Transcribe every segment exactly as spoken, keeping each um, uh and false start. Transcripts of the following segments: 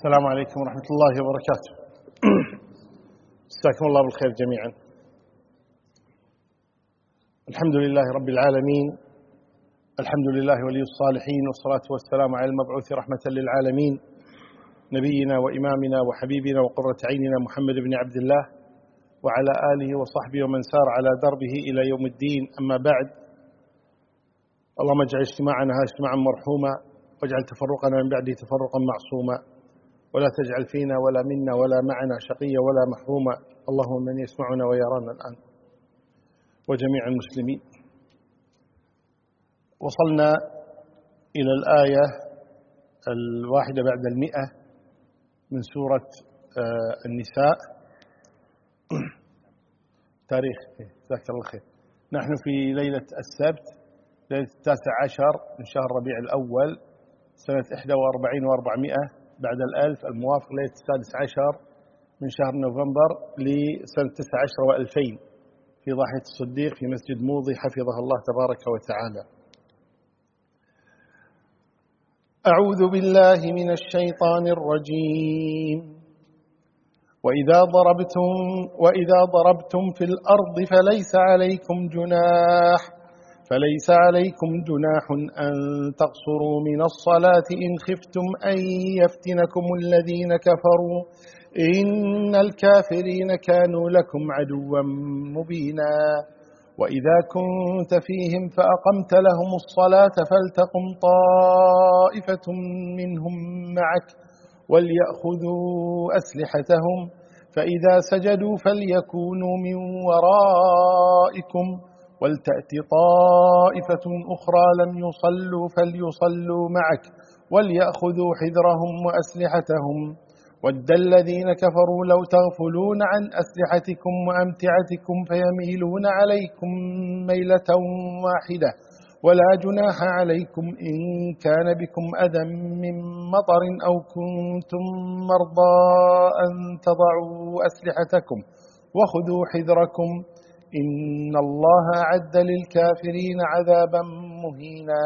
السلام عليكم ورحمة الله وبركاته. جزاكم الله بالخير جميعا. الحمد لله رب العالمين، الحمد لله ولي الصالحين، والصلاة والسلام على المبعوث رحمة للعالمين نبينا وإمامنا وحبيبنا وقرة عيننا محمد بن عبد الله وعلى آله وصحبه ومن سار على دربه إلى يوم الدين. أما بعد، اللهم اجعل اجتماعنا هذا اجتماعا مرحوما، واجعل تفرقنا من بعده تفرقا معصوما، ولا تجعل فينا ولا منا ولا معنا شقيا ولا محروما. اللهم من يسمعنا ويرانا الآن وجميع المسلمين. وصلنا إلى الآية الواحدة بعد المئة من سورة النساء. تاريخ جزاك الله خير. نحن في ليلة السبت، ليلة التاسع عشر من شهر ربيع الأول سنة إحدى وأربعين وأربعمائة بعد الألف، الموافق ليلة السادس عشر من شهر نوفمبر لسنة تسعة عشر وألفين في ضاحية الصديق في مسجد موضي حفظه الله تبارك وتعالى. أعوذ بالله من الشيطان الرجيم. وإذا ضربتم وإذا ضربتم في الأرض فليس عليكم جناح فليس عليكم جناح أن تقصروا من الصلاة إن خفتم أن يفتنكم الذين كفروا إن الكافرين كانوا لكم عدوا مبينا. وإذا كنت فيهم فأقمت لهم الصلاة فلتقم طائفة منهم معك وليأخذوا أسلحتهم فإذا سجدوا فليكونوا من ورائكم ولتأت طائفة أخرى لم يصلوا فليصلوا معك وليأخذوا حذرهم وأسلحتهم ود الذين كفروا لو تغفلون عن أسلحتكم وأمتعتكم فيميلون عليكم ميلة واحدة ولا جناح عليكم إن كان بكم أذى من مطر أو كنتم مرضى أن تضعوا أسلحتكم وخذوا حذركم إن الله أعد للكافرين عذابا مهينا.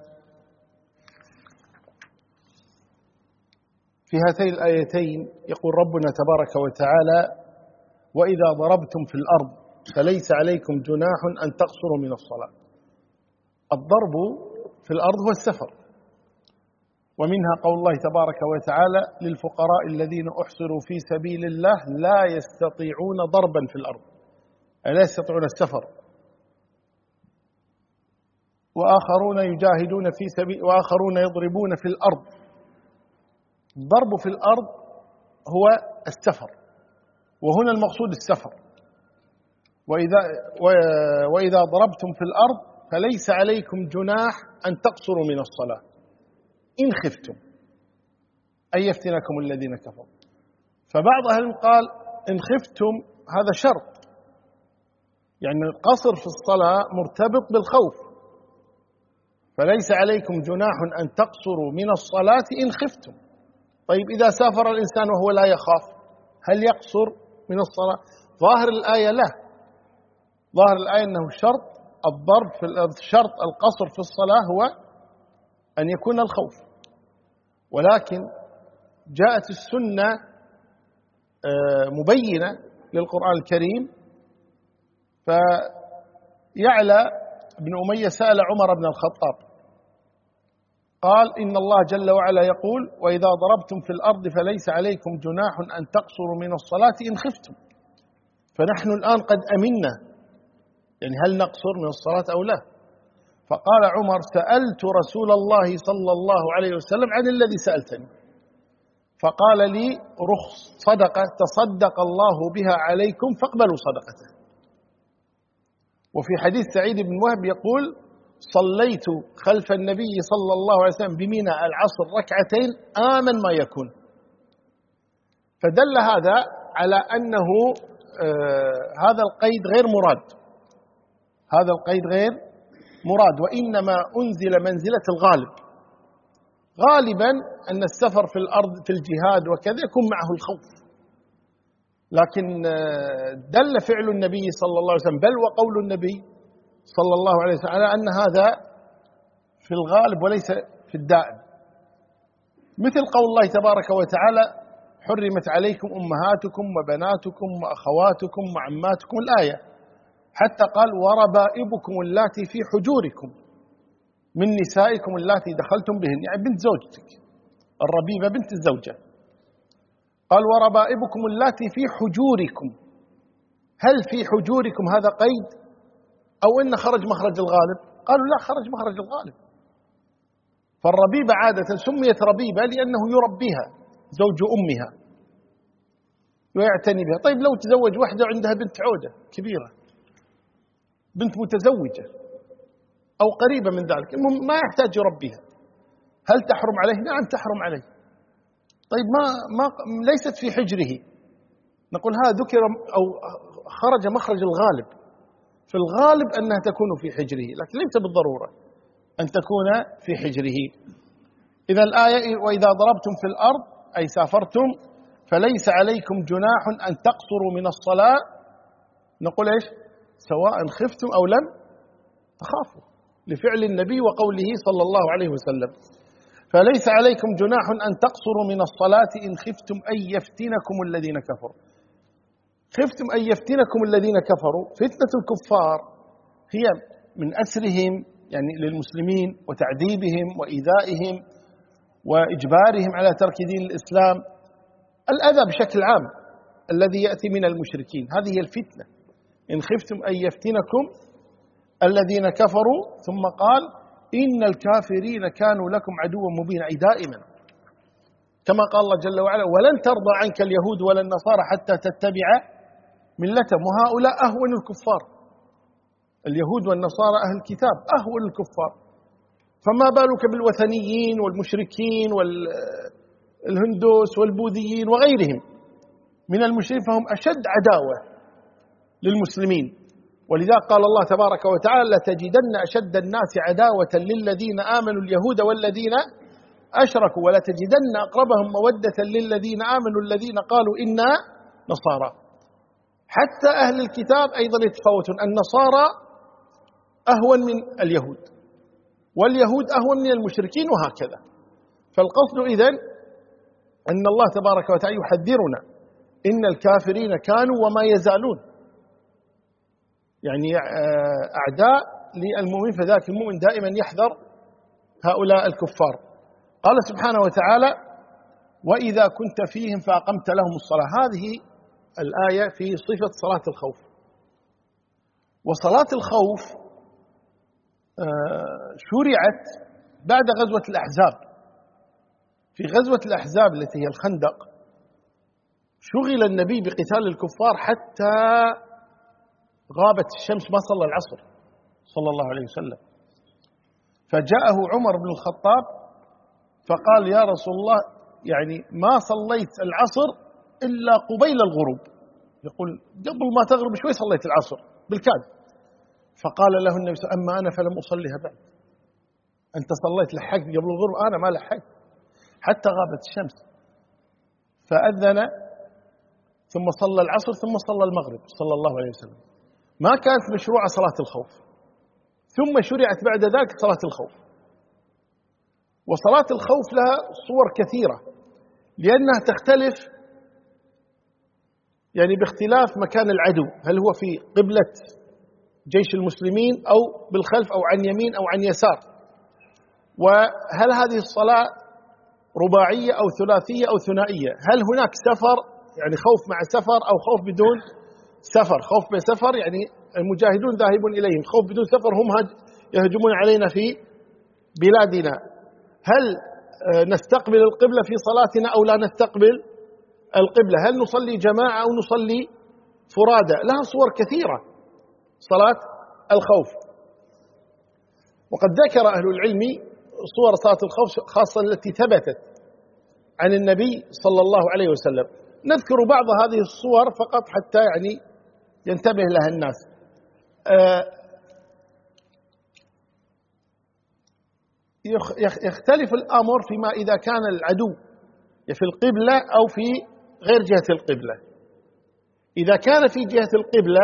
في هاتين الآيتين يقول ربنا تبارك وتعالى: وإذا ضربتم في الأرض فليس عليكم جناح أن تقصروا من الصلاة. الضرب في الأرض هو السفر، ومنها قول الله تبارك وتعالى: للفقراء الذين أحصروا في سبيل الله لا يستطيعون ضربا في الأرض، لا يستطيعون السفر. وآخرون يجاهدون في سبيل وآخرون يضربون في الأرض. الضرب في الأرض هو السفر، وهنا المقصود السفر. وإذا, وإذا ضربتم في الأرض فليس عليكم جناح أن تقصروا من الصلاة إن خفتم أن يفتنكم الذين كفروا. فبعض أهل قال إن خفتم هذا شرط، يعني القصر في الصلاة مرتبط بالخوف. فليس عليكم جناح أن تقصروا من الصلاة إن خفتم. طيب إذا سافر الإنسان وهو لا يخاف هل يقصر من الصلاة؟ ظاهر الآية لا، ظاهر الآية أنه شرط الضرب في شرط القصر في الصلاة هو أن يكون الخوف. ولكن جاءت السنة مبينة للقرآن الكريم. فيعلى بن أمية سأل عمر بن الخطاب قال: إن الله جل وعلا يقول: وإذا ضربتم في الأرض فليس عليكم جناح أن تقصروا من الصلاة إن خفتم. فنحن الآن قد أمنا، يعني هل نقصر من الصلاة أو لا؟ فقال عمر: سألت رسول الله صلى الله عليه وسلم عن الذي سألتني، فقال لي: رخص صدقة تصدق الله بها عليكم فاقبلوا صدقته. وفي حديث سعيد بن وهب يقول: صليت خلف النبي صلى الله عليه وسلم بمنى العصر ركعتين آمن ما يكون. فدل هذا على أنه آه هذا القيد غير مراد، هذا القيد غير مراد، وإنما أنزل منزلة الغالب. غالبا أن السفر في الأرض في الجهاد وكذا يكون معه الخوف، لكن دل فعل النبي صلى الله عليه وسلم بل وقول النبي صلى الله عليه وسلم على أن هذا في الغالب وليس في الدائم. مثل قول الله تبارك وتعالى: حرمت عليكم أمهاتكم وبناتكم وأخواتكم وعماتكم، الآية، حتى قال: وربائبكم اللاتي في حجوركم من نسائكم اللاتي دخلتم بهن، يعني بنت زوجتك، الربيبة بنت الزوجة. قال: وربائبكم اللاتي في حجوركم. هل في حجوركم هذا قيد أو إن خرج مخرج الغالب؟ قالوا لا، خرج مخرج الغالب. فالربيبة عادة سميت ربيبة لأنه يربيها زوج أمها ويعتني بها. طيب لو تزوج واحدة عندها بنت عودة كبيرة، بنت متزوجة أو قريبة من ذلك، المهم ما يحتاج يربيها، هل تحرم عليه؟ نعم تحرم عليه. طيب ما ما ليست في حجره، نقول هذا ذكر أو خرج مخرج الغالب، في الغالب أنها تكون في حجره، لكن ليس بالضرورة أن تكون في حجره. إذا الآية: وإذا ضربتم في الأرض أي سافرتم فليس عليكم جناح أن تقصروا من الصلاة. نقول إيش؟ سواء خفتم أو لم تخافوا، لفعل النبي وقوله صلى الله عليه وسلم: فليس عليكم جناح أن تقصروا من الصلاة إن خفتم أن يفتنكم الذين كفروا. خفتم أن يفتنكم الذين كفروا، فتنة الكفار هي من أسرهم يعني للمسلمين وتعذيبهم وإيذائهم وإجبارهم على ترك دين الإسلام، الأذى بشكل عام الذي يأتي من المشركين، هذه هي الفتنة. إن خفتم أن يفتنكم الذين كفروا، ثم قال: إن الكافرين كانوا لكم عدوا مبينا، أي دائما، كما قال الله جل وعلا: ولن ترضى عنك اليهود ولا النصارى حتى تتبع ملتهم، وهؤلاء أهون الكفار. اليهود والنصارى أهل الكتاب أهون الكفار، فما بالك بالوثنيين والمشركين والهندوس والبوذيين وغيرهم من المشركين، فهم أشد عداوة للمسلمين. ولذا قال الله تبارك وتعالى: لتجدن أشد الناس عداوة للذين آمنوا اليهود والذين أشركوا ولتجدن أقربهم مودة للذين آمنوا الذين قالوا إنا نصارى. حتى أهل الكتاب أيضا يتفاوتون، النصارى أهون من اليهود واليهود أهون من المشركين وهكذا. فالقصد إذن أن الله تبارك وتعالى يحذرنا: إن الكافرين كانوا وما يزالون يعني أعداء للمؤمن، فذاك المؤمن دائما يحذر هؤلاء الكفار. قال سبحانه وتعالى: وإذا كنت فيهم فأقمت لهم الصلاة. هذه الآية في صفة صلاة الخوف. وصلاة الخوف شرعت بعد غزوة الأحزاب. في غزوة الأحزاب التي هي الخندق شغل النبي بقتال الكفار حتى غابت الشمس، ما صلى العصر صلى الله عليه وسلم. فجاءه عمر بن الخطاب فقال: يا رسول الله، يعني ما صليت العصر إلا قبيل الغروب، يقول قبل ما تغرب شوي صليت العصر بالكاد. فقال له النبي: أما أنا فلم أصليها بعد. أنت صليت لحقت قبل الغروب، أنا ما لحقت حتى غابت الشمس. فأذن ثم صلى العصر ثم صلى المغرب صلى الله عليه وسلم. ما كانت مشروعة صلاة الخوف، ثم شرعت بعد ذلك صلاة الخوف. وصلاة الخوف لها صور كثيرة، لأنها تختلف يعني باختلاف مكان العدو، هل هو في قبلة جيش المسلمين أو بالخلف أو عن يمين أو عن يسار، وهل هذه الصلاة رباعية أو ثلاثية أو ثنائية، هل هناك سفر يعني خوف مع سفر أو خوف بدون سفر. خوف بسفر يعني المجاهدون ذاهبون إليهم، خوف بدون سفر هم يهجمون علينا في بلادنا. هل نستقبل القبلة في صلاتنا أو لا نستقبل القبلة؟ هل نصلي جماعة أو نصلي فرادى؟ لها صور كثيرة صلاة الخوف. وقد ذكر أهل العلم صور صلاة الخوف خاصة التي ثبتت عن النبي صلى الله عليه وسلم. نذكر بعض هذه الصور فقط حتى يعني ينتبه لها الناس. يختلف الأمر فيما إذا كان العدو في القبلة أو في غير جهة القبلة. إذا كان في جهة القبلة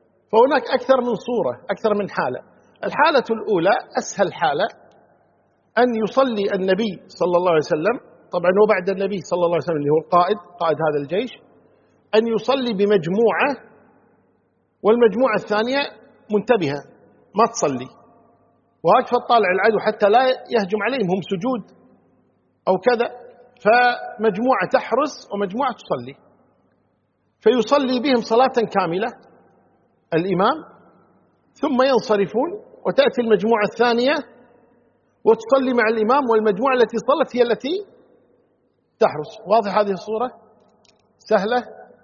فهناك أكثر من صورة، أكثر من حالة. الحالة الأولى أسهل حالة، أن يصلي النبي صلى الله عليه وسلم، طبعا هو بعد النبي صلى الله عليه وسلم اللي هو القائد قائد هذا الجيش، أن يصلي بمجموعة والمجموعة الثانية منتبهة ما تصلي، واقفة تطالع العدو حتى لا يهجم عليهم، هم سجود أو كذا، فمجموعة تحرس ومجموعة تصلي، فيصلي بهم صلاة كاملة الإمام، ثم ينصرفون وتأتي المجموعة الثانية وتصلي مع الإمام، والمجموعة التي صلت هي التي تحرس. واضح هذه الصورة؟ سهلة؟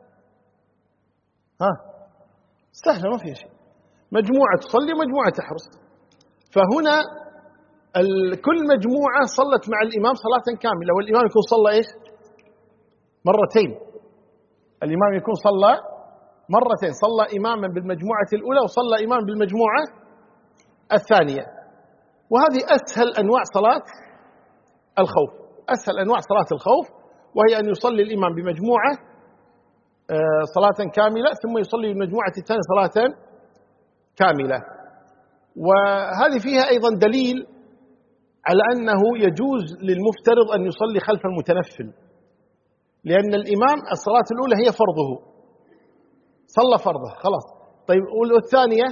ها سهلة ما فيها شيء، مجموعة تصلي ومجموعة تحرس. فهنا كل مجموعة صلت مع الإمام صلاة كاملة، والإمام يكون صلى إيش؟ مرتين. الإمام يكون صلى مرتين، صلى إماما بالمجموعة الأولى وصلى إماما بالمجموعة الثانية. وهذه أسهل أنواع صلاة الخوف، أسهل أنواع صلاة الخوف، وهي أن يصلي الإمام بمجموعة صلاة كاملة، ثم يصلي بالمجموعة الثانية صلاة كاملة. وهذه فيها أيضا دليل على أنه يجوز للمفترض أن يصلي خلف المتنفل، لأن الإمام الصلاة الأولى هي فرضه، صلى فرضه خلاص. طيب والثانية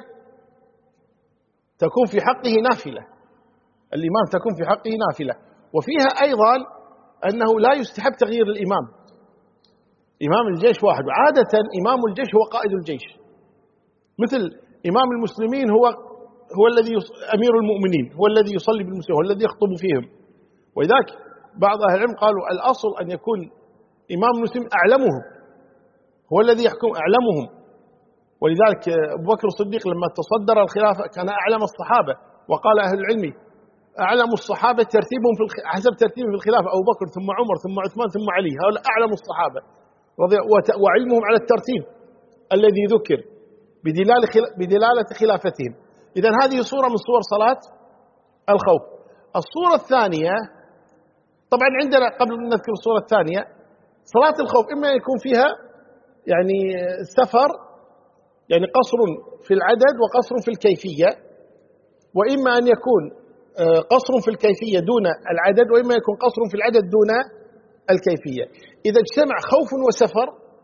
تكون في حقه نافلة، الإمام تكون في حقه نافلة. وفيها أيضا أنه لا يستحب تغيير الإمام، إمام الجيش واحد، وعادة إمام الجيش هو قائد الجيش، مثل إمام المسلمين هو هو الذي أمير المؤمنين، هو الذي يصلي بالمسلمين، هو الذي يخطب فيهم. ولذلك بعض أهل العلم قالوا الأصل أن يكون إمام المسلمين أعلمهم، هو الذي يحكم أعلمهم. ولذلك أبو بكر الصديق لما تصدر الخلافة كان أعلم الصحابة، وقال أهل العلم أعلم الصحابة ترتيبهم في الخ... حسب ترتيبهم في الخلافة أبو بكر ثم عمر ثم عثمان ثم علي، هؤلاء أعلم الصحابة رضي... وت... وعلمهم على الترتيب الذي ذكر بدلالة خل... بدلالة خلافتهم. إذن هذه صورة من صور صلاة الخوف. الصورة الثانية طبعا عندنا قبل أن نذكر الصورة الثانية، صلاة الخوف إما يكون فيها يعني سفر، يعني قصر في العدد وقصر في الكيفية، وإما أن يكون قصر في الكيفية دون العدد، وإما يكون قصر في العدد دون الكيفية. إذا اجتمع خوف وسفر،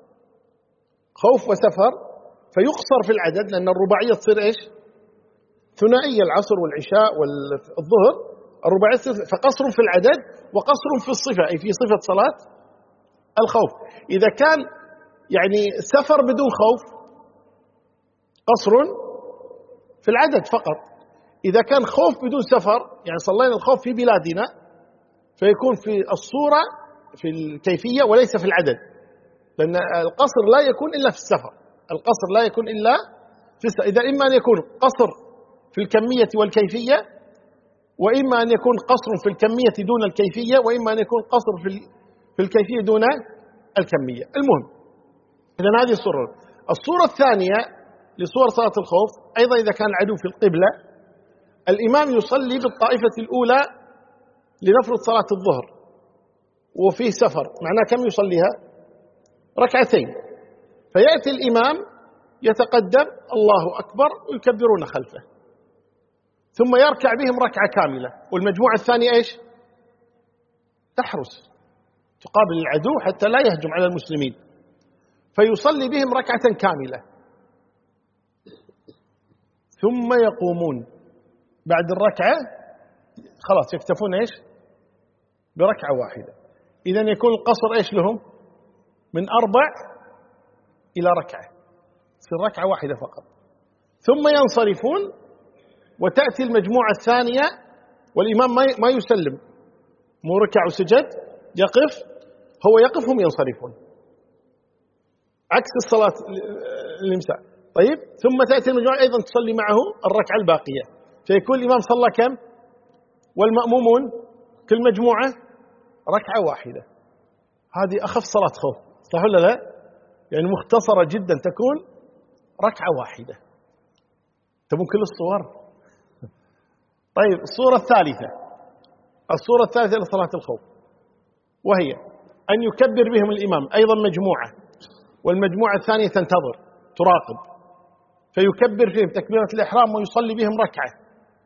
خوف وسفر فيقصر في العدد، لأن الرباعية تصير إيش؟ ثنائية، العصر والعشاء والظهر الرباعية، فقصر في العدد وقصر في الصفة، أي في صفة صلاة الخوف. إذا كان يعني سفر بدون خوف قصر في العدد فقط، إذا كان خوف بدون سفر يعني صلينا الخوف في بلادنا فيكون في الصورة في الكيفية وليس في العدد، لأن القصر لا يكون إلا في السفر، القصر لا يكون إلا في السفر. إذا إما أن يكون قصر في الكمية والكيفية، وإما أن يكون قصر في الكمية دون الكيفية، وإما أن يكون قصر في في الكيفية دون الكمية. المهم إذن هذه الصورة. الصورة الثانية لصور صلاة الخوف أيضا إذا كان العدو في القبلة، الإمام يصلي بالطائفة الأولى لنفرض صلاة الظهر وفيه سفر، معناه كم يصليها؟ ركعتين. فيأتي الإمام يتقدم الله أكبر ويكبرون خلفه، ثم يركع بهم ركعة كاملة، والمجموعة الثانية إيش؟ تحرس تقابل العدو حتى لا يهجم على المسلمين، فيصلي بهم ركعة كاملة، ثم يقومون بعد الركعة خلاص يكتفون إيش؟ بركعة واحدة. إذن يكون القصر إيش لهم؟ من أربع إلى ركعة، تصير ركعة واحدة فقط، ثم ينصرفون وتأتي المجموعة الثانية والإمام ما يسلم، مو ركع وسجد، يقف، هو يقف هم ينصرفون، عكس الصلاة الإمساء. طيب ثم تأتي المجموعة أيضا تصلي معه الركعة الباقية، فيكون الإمام صلى كم؟ والمأمومون كل مجموعة ركعة واحدة. هذه أخف صلاة خوف، صح ولا لا؟ يعني مختصرة جدا، تكون ركعة واحدة. تبون كل الصور؟ طيب الصورة الثالثة، الصورة الثالثة لصلاة الخوف، وهي أن يكبر بهم الإمام أيضا مجموعة، والمجموعة الثانية تنتظر تراقب، فيكبر فيهم تكبيرة الإحرام ويصلي بهم ركعة،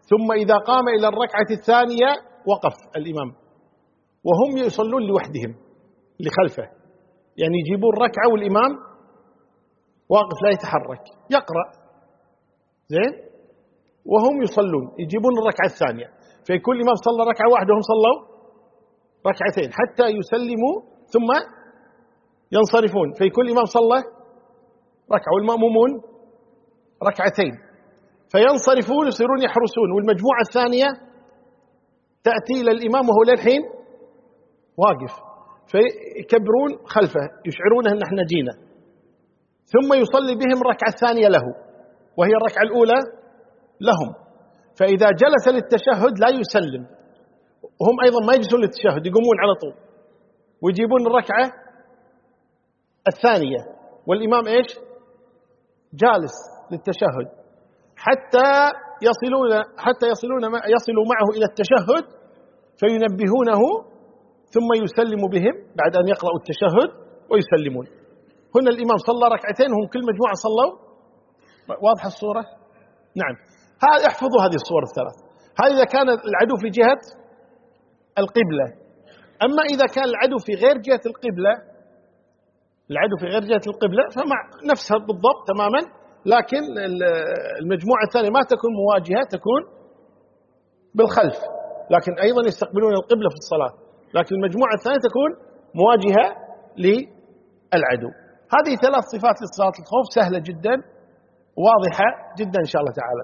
ثم إذا قام إلى الركعة الثانية وقف الإمام، وهم يصلون لوحدهم لخلفه، يعني يجيبون ركعة والإمام واقف لا يتحرك يقرأ زين، وهم يصلون يجيبون الركعة الثانية، فيكون الإمام صلى ركعة واحدة وهم صلوا ركعتين حتى يسلموا ثم ينصرفون، فيكون الإمام صلى ركعة والمأمومون ركعتين، فينصرفون يصيرون يحرسون، والمجموعة الثانية تأتي إلى الإمام وهو للحين واقف، فيكبرون خلفه يشعرونه أن احنا جينا، ثم يصلي بهم الركعة الثانية له وهي الركعة الأولى لهم، فإذا جلس للتشهد لا يسلم، وهم أيضا ما يجلسون للتشهد يقومون على طول ويجيبون الركعة الثانية والإمام إيش جالس للتشهد حتى يصلون حتى يصلون يصلوا معه إلى التشهد فينبهونه ثم يسلم بهم بعد أن يقرأوا التشهد ويسلمون. هنا الإمام صلى ركعتين هم كل مجموعة صلوا. واضحة الصورة؟ نعم. هذا احفظوا هذه الصور الثلاث. هذا إذا كان العدو في جهة القبلة. أما إذا كان العدو في غير جهة القبلة العدو في غير جهة القبلة فمع نفسها بالضبط تماما، لكن المجموعة الثانية ما تكون مواجهة، تكون بالخلف، لكن أيضا يستقبلون القبلة في الصلاة، لكن المجموعة الثانية تكون مواجهة للعدو. هذه ثلاث صفات لصلاة الخوف سهلة جدا واضحة جدا إن شاء الله تعالى.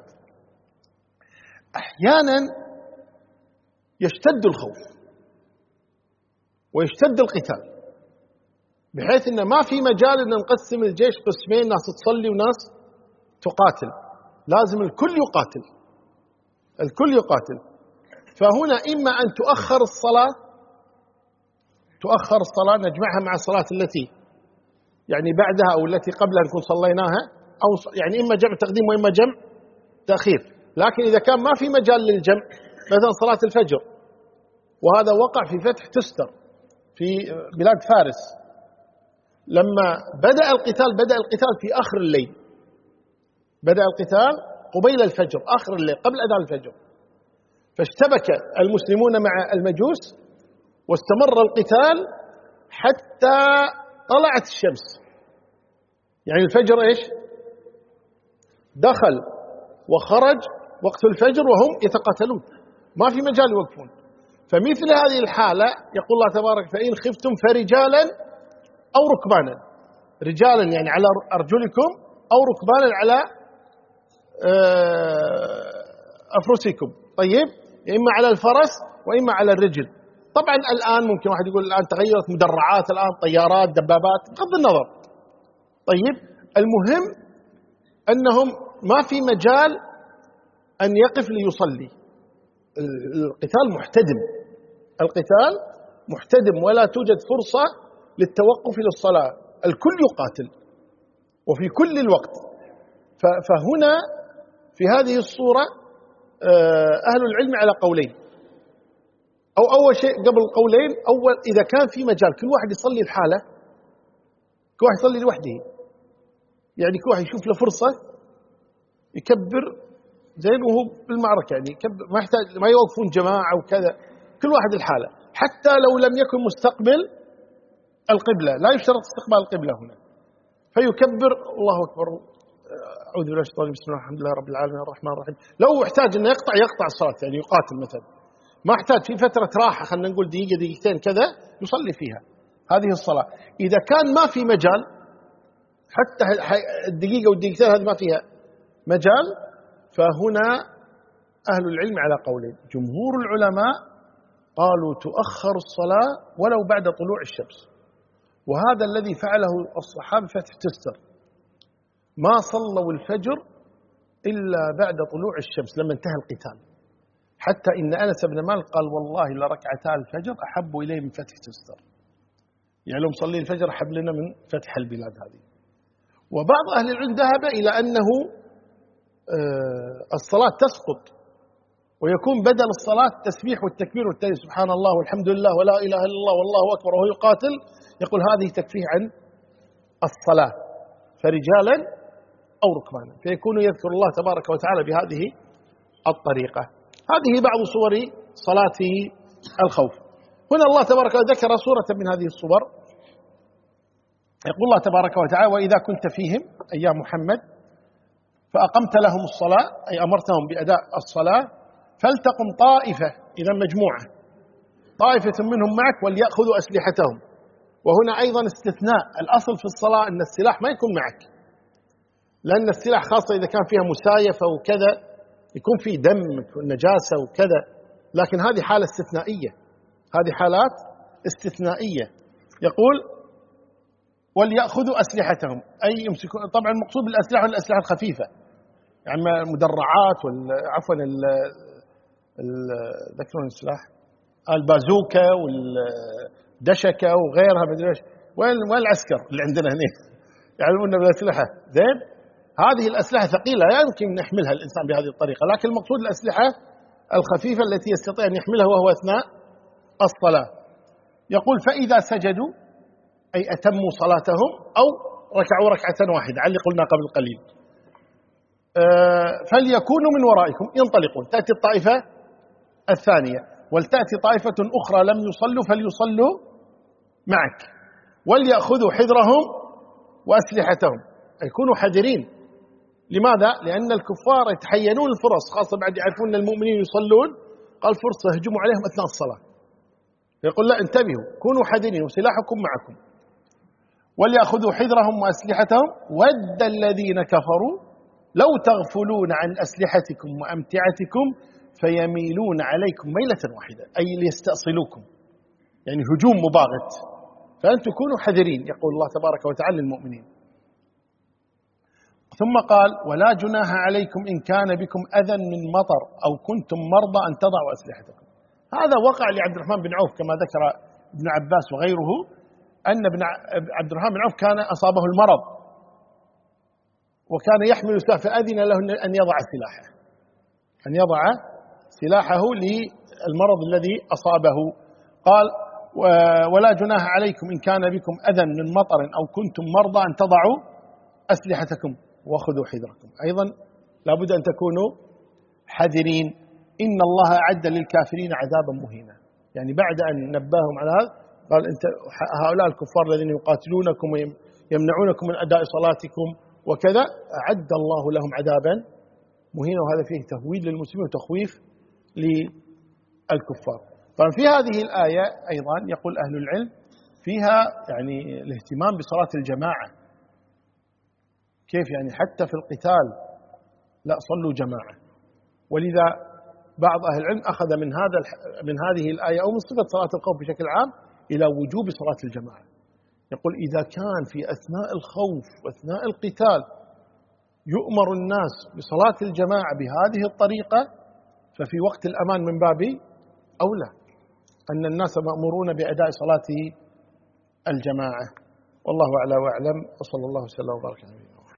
أحيانا يشتد الخوف ويشتد القتال بحيث أن ما في مجال أن نقسم الجيش قسمين، ناس تصلي وناس تقاتل، لازم الكل يقاتل الكل يقاتل. فهنا إما أن تؤخر الصلاة تؤخر الصلاة نجمعها مع الصلاة التي يعني بعدها أو التي قبلها نكون صليناها، أو يعني إما جمع تقديم وإما جمع تأخير. لكن إذا كان ما في مجال للجمع مثلا صلاة الفجر، وهذا وقع في فتح تستر في بلاد فارس، لما بدأ القتال بدأ القتال في آخر الليل، بدأ القتال قبيل الفجر آخر الليل قبل أذان الفجر، فاشتبك المسلمون مع المجوس واستمر القتال حتى طلعت الشمس، يعني الفجر إيش دخل وخرج وقت الفجر وهم يتقاتلون، ما في مجال يوقفون. فمثل هذه الحالة يقول الله تبارك فإن خفتم فرجالا أو ركبانا، رجالا يعني على أرجلكم أو ركبانا على أفرسكم، طيب إما على الفرس وإما على الرجل. طبعا الآن ممكن واحد يقول الآن تغيرت مدرعات، الآن طيارات دبابات، بغض النظر. طيب المهم أنهم ما في مجال أن يقف ليصلي، القتال محتدم القتال محتدم ولا توجد فرصة للتوقف للصلاة، الكل يقاتل وفي كل الوقت. فهنا في هذه الصورة أهل العلم على قولين، أو أول شيء قبل القولين، أول إذا كان في مجال كل واحد يصلي الحالة، كل واحد يصلي لوحده، يعني كل واحد يشوف له فرصة يكبر زين وهو بالمعركة، يعني يكبر، ما يحتاج ما يوقفون جماعة وكذا، كل واحد الحالة، حتى لو لم يكن مستقبل القبلة، لا يشترط استقبال القبلة هنا، فيكبر الله أكبر أعوذ بالله من الشيطان الرجيم بسم الله الحمد لله رب العالمين الرحمن الرحيم. لو احتاج أنه يقطع يقطع الصلاة، يعني يقاتل مثلا، ما احتاج في فترة راحة خلينا نقول دقيقة دقيقتين كذا يصلي فيها هذه الصلاة. إذا كان ما في مجال، حتى الدقيقة والدقيقتين هذه ما فيها مجال، فهنا أهل العلم على قولين. جمهور العلماء قالوا تؤخر الصلاة ولو بعد طلوع الشمس، وهذا الذي فعله الصحابة فتح تستر، ما صلوا الفجر إلا بعد طلوع الشمس لما انتهى القتال، حتى إن أنس بن مالك قال والله لركعتا الفجر أحب إليه من فتح تستر، يعني لو مصلي الفجر أحب لنا من فتح البلاد هذه. وبعض أهل العلم ذهب إلى أنه الصلاة تسقط ويكون بدل الصلاة التسبيح والتكبير والتهليل سبحان الله والحمد لله ولا إله إلا الله والله أكبر وهو يقاتل، يقول هذه تكفيه عن الصلاة، فرجالا أو ركبانا، فيكون يذكر الله تبارك وتعالى بهذه الطريقة. هذه بعض صور صلاة الخوف. هنا الله تبارك وتعالى ذكر صورة من هذه الصور، يقول الله تبارك وتعالى: وإذا كنت فيهم أي يا محمد فأقمت لهم الصلاة، أي أمرتهم بأداء الصلاة، فلتقم طائفة، إذا مجموعة، طائفة منهم معك وليأخذوا أسلحتهم. وهنا أيضا استثناء، الأصل في الصلاة أن السلاح ما يكون معك، لأن السلاح خاصة إذا كان فيها مسايفة وكذا يكون فيه دم ونجاسة وكذا، لكن هذه حالة استثنائية، هذه حالات استثنائية. يقول: وليأخذوا أسلحتهم، أي يمسكون. طبعا المقصود بالأسلحة الأسلحة الخفيفة، يعني المدرعات عفوا ذكرون السلاح البازوكا والدشكة وغيرها، مدري ايش. وين وين العسكر اللي عندنا هنا يعلمون بالأسلحة؟ زين، هذه الأسلحة ثقيلة لا يمكن نحملها الإنسان بهذه الطريقة، لكن المقصود الأسلحة الخفيفة التي يستطيع أن يحملها وهو أثناء الصلاة. يقول: فإذا سجدوا، أي أتموا صلاتهم أو ركعوا ركعة واحدة، على اللي قلنا قبل قليل، أه فليكونوا من ورائكم ينطلقون. تأتي الطائفة الثانية، ولتأتي طائفة أخرى لم يصلوا فليصلوا معك، وليأخذوا حذرهم وأسلحتهم، يكونوا حذرين. لماذا؟ لأن الكفار يتحينون الفرص، خاصة بعد يعرفون أن المؤمنين يصلون، قال فرصة هجموا عليهم أثناء الصلاة، يقول: لا، انتبهوا، كونوا حذرين وسلاحكم معكم. وليأخذوا حذرهم وأسلحتهم، ود الذين كفروا لو تغفلون عن أسلحتكم وأمتعتكم فيميلون عليكم ميلة واحدة، أي ليستأصلوكم، يعني هجوم مباغت، فأن تكونوا حذرين، يقول الله تبارك وتعالى للمؤمنين. ثم قال: ولا جناح عليكم إن كان بكم أذى من مطر أو كنتم مرضى أن تضعوا أسلحتكم. هذا وقع لعبد الرحمن بن عوف كما ذكر ابن عباس وغيره، أن ابن عبد الرحمن بن عوف كان أصابه المرض وكان يحمل سلاح، فأذن له أن يضع سلاحه، أن يضع سلاحه للمرض الذي أصابه. قال: ولا جناح عليكم إن كان بكم أذى من مطر أو كنتم مرضى أن تضعوا أسلحتكم وخذوا حذركم. أيضا لابد أن تكونوا حذرين. إن الله أعد للكافرين عذابا مهينا، يعني بعد أن نبههم على هذا قال: أنت هؤلاء الكفار الذين يقاتلونكم ويمنعونكم من أداء صلاتكم وكذا، أعد الله لهم عذابا مهينا، وهذا فيه تهويل للمسلمين وتخويف للكفار. طبعا في هذه الآية أيضا يقول أهل العلم فيها يعني الاهتمام بصلاة الجماعة. كيف يعني؟ حتى في القتال لا، صلوا جماعة. ولذا بعض أهل العلم أخذ من هذا من هذه الآية أو من صفة صلاة الخوف بشكل عام إلى وجوب صلاة الجماعة. يقول: إذا كان في أثناء الخوف وأثناء القتال يؤمر الناس بصلاة الجماعة بهذه الطريقة، ففي وقت الأمان من باب أولى أن الناس مأمورون بأداء صلاة الجماعة. والله أعلى وأعلم، وصلى الله وسلم وبارك على نبينا.